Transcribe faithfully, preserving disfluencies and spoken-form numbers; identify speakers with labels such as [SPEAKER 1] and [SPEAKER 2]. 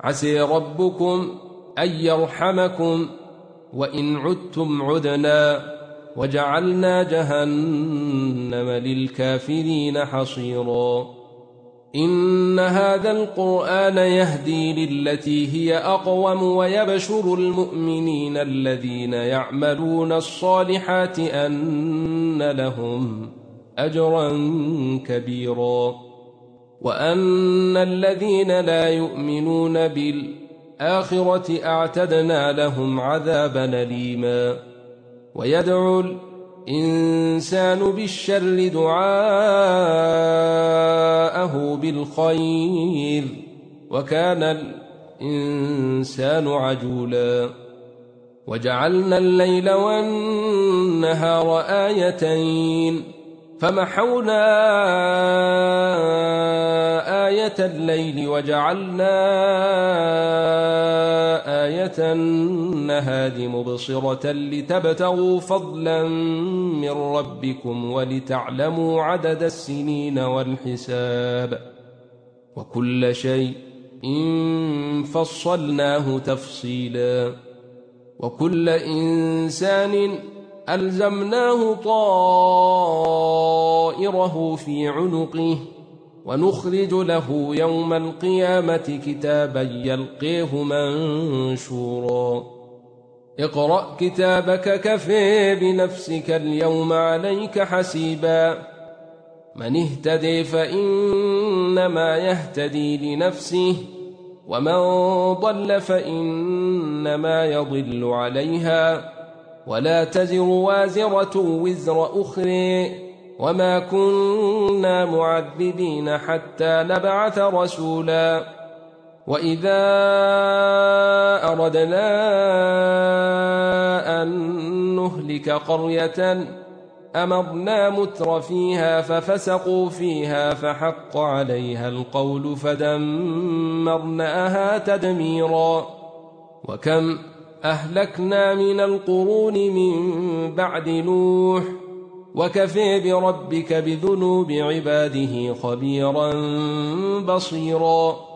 [SPEAKER 1] عسى ربكم أن يرحمكم وإن عدتم عدنا وجعلنا جهنم للكافرين حصيرا. إن هذا القرآن يهدي للتي هي أقوم ويبشر المؤمنين الذين يعملون الصالحات أن لهم أجرا كبيرا، وأن الذين لا يؤمنون بالآخرة أعتدنا لهم عذابا أليما. ويدعو الإنسان بالشر دعاءه بالخير وكان الإنسان عجولا. وجعلنا الليل والنهار آيتين فمحونا آية الليل وجعلنا آية النهار مبصرة لتبتغوا فضلا من ربكم ولتعلموا عدد السنين والحساب، وكل شيء فصلناه تفصيلا. وكل إنسان ألزمناه طائره في عنقه ونخرج له يوم القيامة كتابا يلقيه منشورا. اقرأ كتابك كفى بنفسك اليوم عليك حسيبا. من اهتدي فإنما يهتدي لنفسه ومن ضل فإنما يضل عليها ولا تزر وازرة وزر أخرى وما كنا معذبين حتى نبعث رسولا. وإذا أردنا أن نهلك قرية أمرنا متر فيها ففسقوا فيها فحق عليها القول فدمرناها تدميرا. وكم أهلكنا من القرون من بعد نوح وكفى بربك بذنوب عباده خبيرا بصيرا.